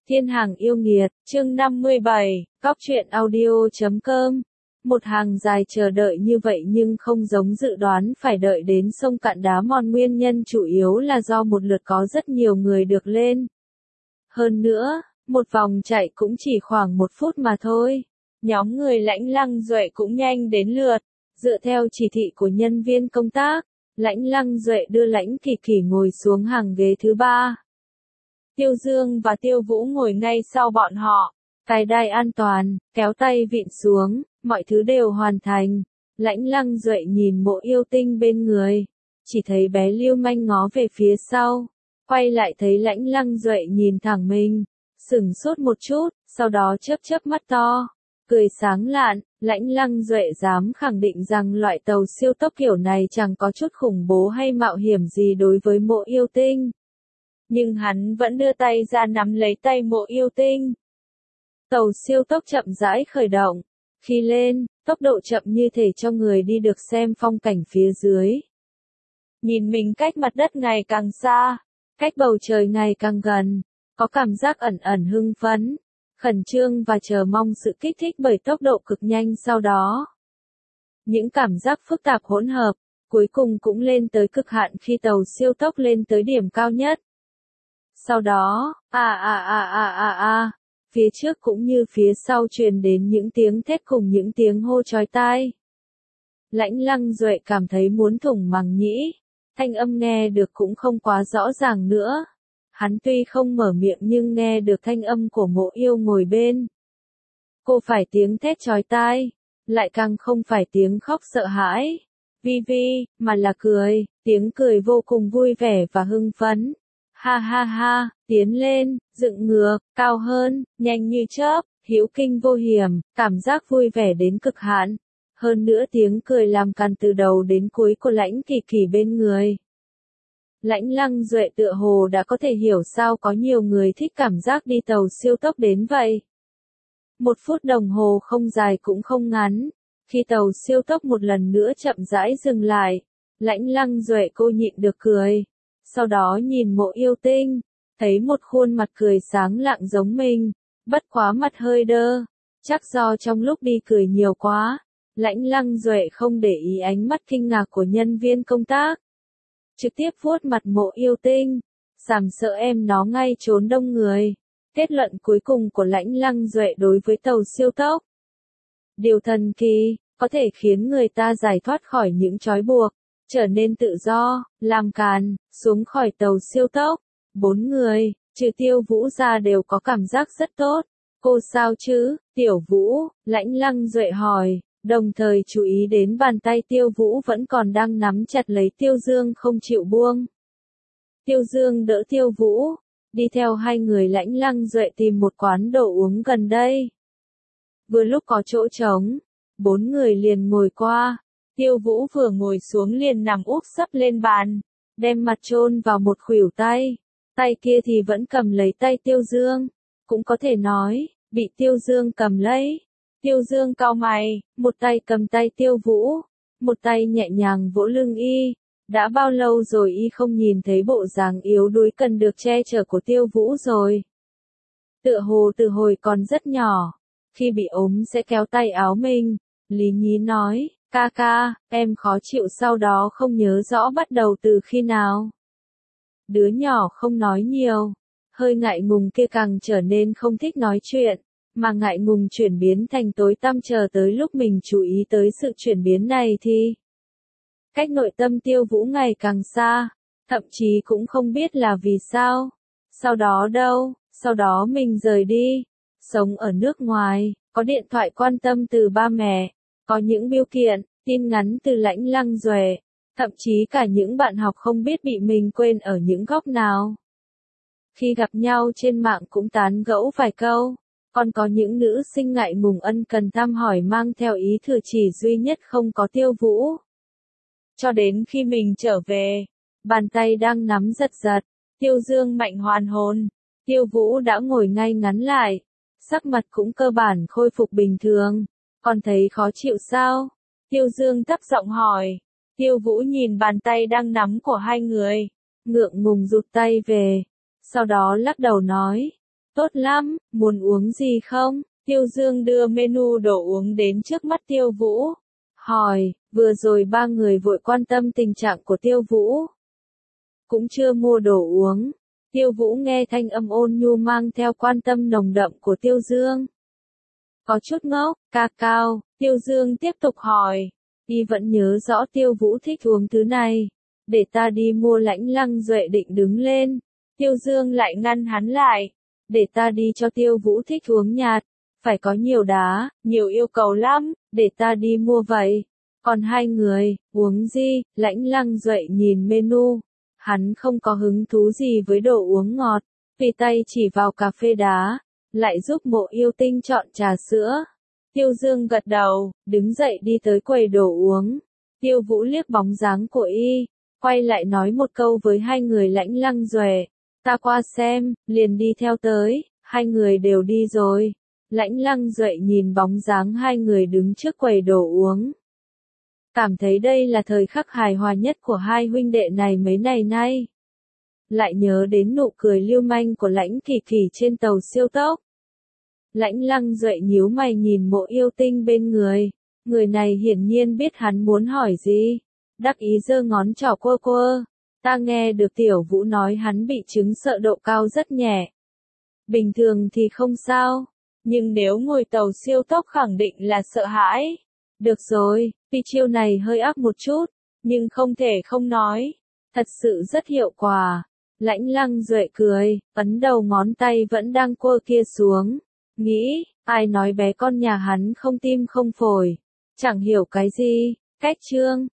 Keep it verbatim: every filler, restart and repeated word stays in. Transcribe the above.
Thiên hàng yêu nghiệt, chương năm mươi bảy, Cóc truyện audio chấm com. Một hàng dài chờ đợi như vậy nhưng không giống dự đoán phải đợi đến sông Cạn Đá Mòn, nguyên nhân chủ yếu là do một lượt có rất nhiều người được lên. Hơn nữa, một vòng chạy cũng chỉ khoảng một phút mà thôi. Nhóm người Lãnh Lăng Duệ cũng nhanh đến lượt. Dựa theo chỉ thị của nhân viên công tác, Lãnh Lăng Duệ đưa Lãnh Kỳ Kỳ ngồi xuống hàng ghế thứ ba. Tiêu Dương và Tiêu Vũ ngồi ngay sau bọn họ, cài đai an toàn, kéo tay vịn xuống, mọi thứ đều hoàn thành. Lãnh Lăng Duệ nhìn Mộ Yêu Tinh bên người, chỉ thấy bé lưu manh ngó về phía sau, quay lại thấy Lãnh Lăng Duệ nhìn thẳng mình, sửng sốt một chút, sau đó chớp chớp mắt to, cười sáng lạn. Lãnh Lăng Duệ dám khẳng định rằng loại tàu siêu tốc kiểu này chẳng có chút khủng bố hay mạo hiểm gì đối với Mộ Yêu Tinh. Nhưng hắn vẫn đưa tay ra nắm lấy tay Mộ Yêu Tinh. Tàu siêu tốc chậm rãi khởi động. Khi lên, tốc độ chậm như thể cho người đi được xem phong cảnh phía dưới. Nhìn mình cách mặt đất ngày càng xa, cách bầu trời ngày càng gần, có cảm giác ẩn ẩn hưng phấn, khẩn trương và chờ mong sự kích thích bởi tốc độ cực nhanh sau đó. Những cảm giác phức tạp hỗn hợp, cuối cùng cũng lên tới cực hạn khi tàu siêu tốc lên tới điểm cao nhất. Sau đó, à à à à à à, phía trước cũng như phía sau truyền đến những tiếng thét cùng những tiếng hô chói tai. Lãnh Lăng Duệ cảm thấy muốn thủng màng nhĩ, thanh âm nghe được cũng không quá rõ ràng nữa. Hắn tuy không mở miệng nhưng nghe được thanh âm của Mộ Yêu ngồi bên. Cô phải tiếng thét chói tai, lại càng không phải tiếng khóc sợ hãi, vi vi, mà là cười, tiếng cười vô cùng vui vẻ và hưng phấn. Ha ha ha, tiến lên, dựng ngược, cao hơn, nhanh như chớp, hữu kinh vô hiểm, cảm giác vui vẻ đến cực hạn. Hơn nữa tiếng cười làm càn từ đầu đến cuối của Lãnh Kỳ Kỳ bên người. Lãnh Lăng Duệ tựa hồ đã có thể hiểu sao có nhiều người thích cảm giác đi tàu siêu tốc đến vậy. Một phút đồng hồ không dài cũng không ngắn. Khi tàu siêu tốc một lần nữa chậm rãi dừng lại, Lãnh Lăng Duệ cô nhịn được cười. Sau đó nhìn Mộ Yêu Tinh, thấy một khuôn mặt cười sáng lạng giống mình, bất quá mặt hơi đơ, chắc do trong lúc đi cười nhiều quá. Lãnh Lăng Duệ không để ý ánh mắt kinh ngạc của nhân viên công tác, trực tiếp vuốt mặt Mộ Yêu Tinh, sàm sợ em nó ngay trốn đông người. Kết luận cuối cùng của Lãnh Lăng Duệ đối với tàu siêu tốc. Điều thần kỳ, có thể khiến người ta giải thoát khỏi những trói buộc, trở nên tự do, làm càn, xuống khỏi tàu siêu tốc. Bốn người, trừ Tiêu Vũ ra đều có cảm giác rất tốt. Cô sao chứ, Tiểu Vũ? Lãnh Lăng Duệ hỏi, đồng thời chú ý đến bàn tay Tiêu Vũ vẫn còn đang nắm chặt lấy Tiêu Dương không chịu buông. Tiêu Dương đỡ Tiêu Vũ, đi theo hai người Lãnh Lăng Duệ tìm một quán đồ uống gần đây. Vừa lúc có chỗ trống, bốn người liền ngồi qua. Tiêu Vũ vừa ngồi xuống liền nằm úp sấp lên bàn, đem mặt chôn vào một khuỷu tay, tay kia thì vẫn cầm lấy tay Tiêu Dương, cũng có thể nói, bị Tiêu Dương cầm lấy. Tiêu Dương cau mày, một tay cầm tay Tiêu Vũ, một tay nhẹ nhàng vỗ lưng y. Đã bao lâu rồi y không nhìn thấy bộ dáng yếu đuối cần được che chở của Tiêu Vũ rồi. Tựa hồ từ hồi còn rất nhỏ, khi bị ốm sẽ kéo tay áo mình. Lý Nhí nói, ca ca, em khó chịu sau đó không nhớ rõ bắt đầu từ khi nào. Đứa nhỏ không nói nhiều, hơi ngại ngùng kia càng trở nên không thích nói chuyện, mà ngại ngùng chuyển biến thành tối tăm chờ tới lúc mình chú ý tới sự chuyển biến này thì cách nội tâm Tiêu Vũ ngày càng xa, thậm chí cũng không biết là vì sao. Sau đó đâu, sau đó mình rời đi, sống ở nước ngoài, có điện thoại quan tâm từ ba mẹ, có những bưu kiện, tin nhắn từ Lãnh Lăng Duệ, thậm chí cả những bạn học không biết bị mình quên ở những góc nào. Khi gặp nhau trên mạng cũng tán gẫu vài câu, còn có những nữ sinh ngại ngùng ân cần thăm hỏi mang theo ý thừa chỉ duy nhất không có Tiêu Vũ. Cho đến khi mình trở về, bàn tay đang nắm giật giật, Tiêu Dương mạnh hoàn hồn, Tiêu Vũ đã ngồi ngay ngắn lại, sắc mặt cũng cơ bản khôi phục bình thường, còn thấy khó chịu sao? Tiêu Dương thấp giọng hỏi. Tiêu Vũ nhìn bàn tay đang nắm của hai người, ngượng ngùng rụt tay về, sau đó lắc đầu nói, Tốt lắm, muốn uống gì không? Tiêu Dương đưa menu đồ uống đến trước mắt Tiêu Vũ. Hỏi, vừa rồi ba người vội quan tâm tình trạng của Tiêu Vũ. Cũng chưa mua đồ uống. Tiêu Vũ nghe thanh âm ôn nhu mang theo quan tâm nồng đậm của Tiêu Dương. Có chút ngốc, ca cao, Tiêu Dương tiếp tục hỏi. Y vẫn nhớ rõ Tiêu Vũ thích uống thứ này. Để ta đi mua. Lãnh Lăng Duệ định đứng lên. Tiêu Dương lại ngăn hắn lại. Để ta đi cho Tiêu Vũ thích uống nhạt. Phải có nhiều đá, nhiều yêu cầu lắm, để ta đi mua vậy. Còn hai người, uống gì? Lãnh Lăng Duệ nhìn menu. Hắn không có hứng thú gì với đồ uống ngọt. Vì tay chỉ vào cà phê đá. Lại giúp Mộ Yêu Tinh chọn trà sữa. Tiêu Dương gật đầu, đứng dậy đi tới quầy đồ uống. Tiêu Vũ liếc bóng dáng của y, quay lại nói một câu với hai người Lãnh Lăng Duệ. Ta qua xem, liền đi theo tới, hai người đều đi rồi. Lãnh Lăng Duệ nhìn bóng dáng hai người đứng trước quầy đồ uống. Cảm thấy đây là thời khắc hài hòa nhất của hai huynh đệ này mấy ngày nay. Lại nhớ đến nụ cười lưu manh của Lãnh Kỳ Kỳ trên tàu siêu tốc. Lãnh Lăng Duệ nhíu mày nhìn Mộ Yêu Tinh bên người. Người này hiển nhiên biết hắn muốn hỏi gì. Đắc ý giơ ngón trỏ quơ quơ. Ta nghe được Tiểu Vũ nói hắn bị chứng sợ độ cao rất nhẹ. Bình thường thì không sao. Nhưng nếu ngồi tàu siêu tốc khẳng định là sợ hãi. Được rồi, tuy chiêu này hơi ác một chút. Nhưng không thể không nói. Thật sự rất hiệu quả. Lãnh Lăng Duệ cười, ấn đầu ngón tay vẫn đang quơ kia xuống. Nghĩ, ai nói bé con nhà hắn không tim không phổi. Chẳng hiểu cái gì. Cách chương.